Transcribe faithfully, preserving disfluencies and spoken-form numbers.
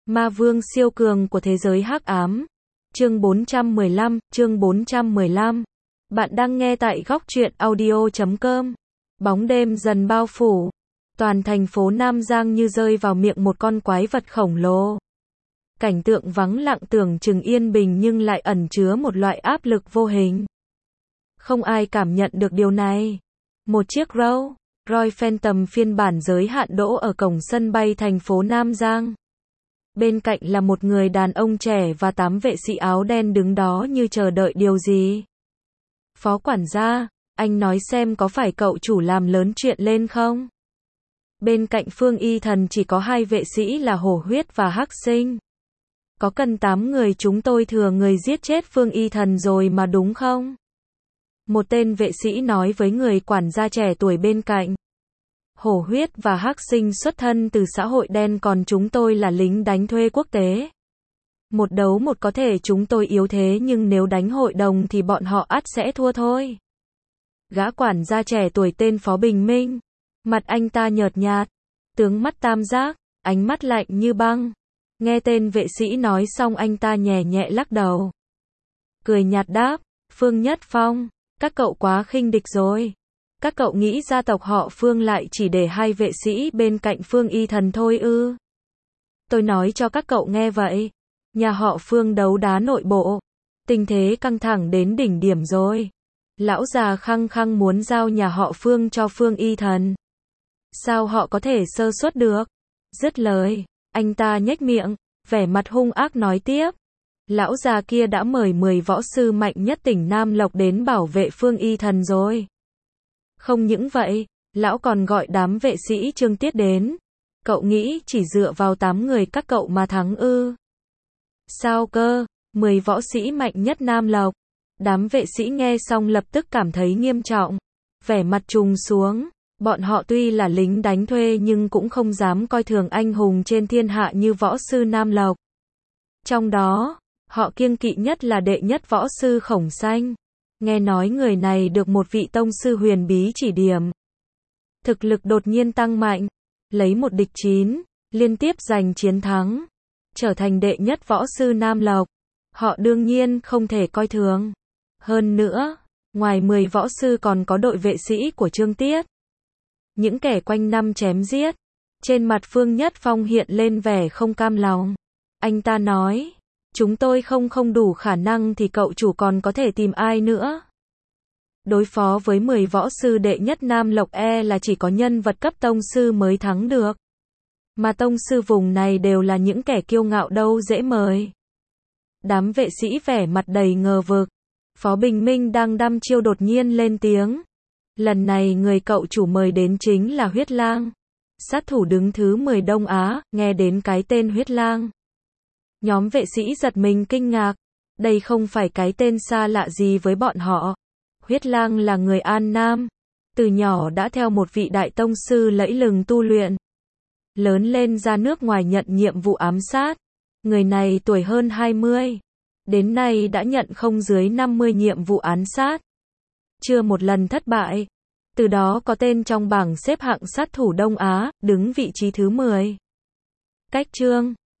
Ma vương siêu cường của thế giới hắc ám. Chương bốn trăm mười lăm, chương bốn trăm mười lăm. Bạn đang nghe tại góc truyện audio chấm com. Bóng đêm dần bao phủ. Toàn thành phố Nam Giang như rơi vào miệng một con quái vật khổng lồ. Cảnh tượng vắng lặng tưởng chừng yên bình nhưng lại ẩn chứa một loại áp lực vô hình. Không ai cảm nhận được điều này. Một chiếc Rolls Royce Phantom phiên bản giới hạn đỗ ở cổng sân bay thành phố Nam Giang. Bên cạnh là một người đàn ông trẻ và tám vệ sĩ áo đen đứng đó như chờ đợi điều gì. Phó quản gia, anh nói xem có phải cậu chủ làm lớn chuyện lên không? Bên cạnh Phương Y Thần chỉ có hai vệ sĩ là Hổ Huyết và Hắc Sinh. Có cần tám người chúng tôi thừa người giết chết Phương Y Thần rồi mà đúng không? Một tên vệ sĩ nói với người quản gia trẻ tuổi bên cạnh. Hổ Huyết và Hắc Sinh xuất thân từ xã hội đen còn chúng tôi là lính đánh thuê quốc tế. Một đấu một có thể chúng tôi yếu thế nhưng nếu đánh hội đồng thì bọn họ ắt sẽ thua thôi. Gã quản gia trẻ tuổi tên Phó Bình Minh. Mặt anh ta nhợt nhạt. Tướng mắt tam giác, ánh mắt lạnh như băng. Nghe tên vệ sĩ nói xong anh ta nhẹ nhẹ lắc đầu. Cười nhạt đáp, Phương Nhất Phong, các cậu quá khinh địch rồi. Các cậu nghĩ gia tộc họ Phương lại chỉ để hai vệ sĩ bên cạnh Phương Y Thần thôi ư? Tôi nói cho các cậu nghe vậy. Nhà họ Phương đấu đá nội bộ. Tình thế căng thẳng đến đỉnh điểm rồi. Lão già khăng khăng muốn giao nhà họ Phương cho Phương Y Thần. Sao họ có thể sơ suất được? Dứt lời, anh ta nhếch miệng, vẻ mặt hung ác nói tiếp. Lão già kia đã mời mười võ sư mạnh nhất tỉnh Nam Lộc đến bảo vệ Phương Y Thần rồi. Không những vậy, lão còn gọi đám vệ sĩ Trương Tiết đến. Cậu nghĩ chỉ dựa vào tám người các cậu mà thắng ư? Sao cơ? mười võ sĩ mạnh nhất Nam Lộc. Đám vệ sĩ nghe xong lập tức cảm thấy nghiêm trọng. Vẻ mặt trùng xuống. Bọn họ tuy là lính đánh thuê nhưng cũng không dám coi thường anh hùng trên thiên hạ như võ sư Nam Lộc. Trong đó, họ kiêng kỵ nhất là đệ nhất võ sư Khổng Xanh. Nghe nói người này được một vị tông sư huyền bí chỉ điểm. Thực lực đột nhiên tăng mạnh, lấy một địch chín, liên tiếp giành chiến thắng, trở thành đệ nhất võ sư Nam Lộc. Họ đương nhiên không thể coi thường. Hơn nữa, ngoài mười võ sư còn có đội vệ sĩ của Trương Tiết. Những kẻ quanh năm chém giết. Trên mặt Phương Nhất Phong hiện lên vẻ không cam lòng. Anh ta nói, chúng tôi không không đủ khả năng thì cậu chủ còn có thể tìm ai nữa. Đối phó với mười võ sư đệ nhất Nam Lộc e là chỉ có nhân vật cấp tông sư mới thắng được. Mà tông sư vùng này đều là những kẻ kiêu ngạo đâu dễ mời. Đám vệ sĩ vẻ mặt đầy ngờ vực. Phó Bình Minh đang đăm chiêu đột nhiên lên tiếng. Lần này người cậu chủ mời đến chính là Huyết Lang. Sát thủ đứng thứ mười Đông Á, nghe đến cái tên Huyết Lang. Nhóm vệ sĩ giật mình kinh ngạc. Đây không phải cái tên xa lạ gì với bọn họ. Huyết Lang là người An Nam. Từ nhỏ đã theo một vị đại tông sư lẫy lừng tu luyện. Lớn lên ra nước ngoài nhận nhiệm vụ ám sát. Người này tuổi hơn hai mươi. Đến nay đã nhận không dưới năm mươi nhiệm vụ ám sát. Chưa một lần thất bại. Từ đó có tên trong bảng xếp hạng sát thủ Đông Á, đứng vị trí thứ mười. Cách chương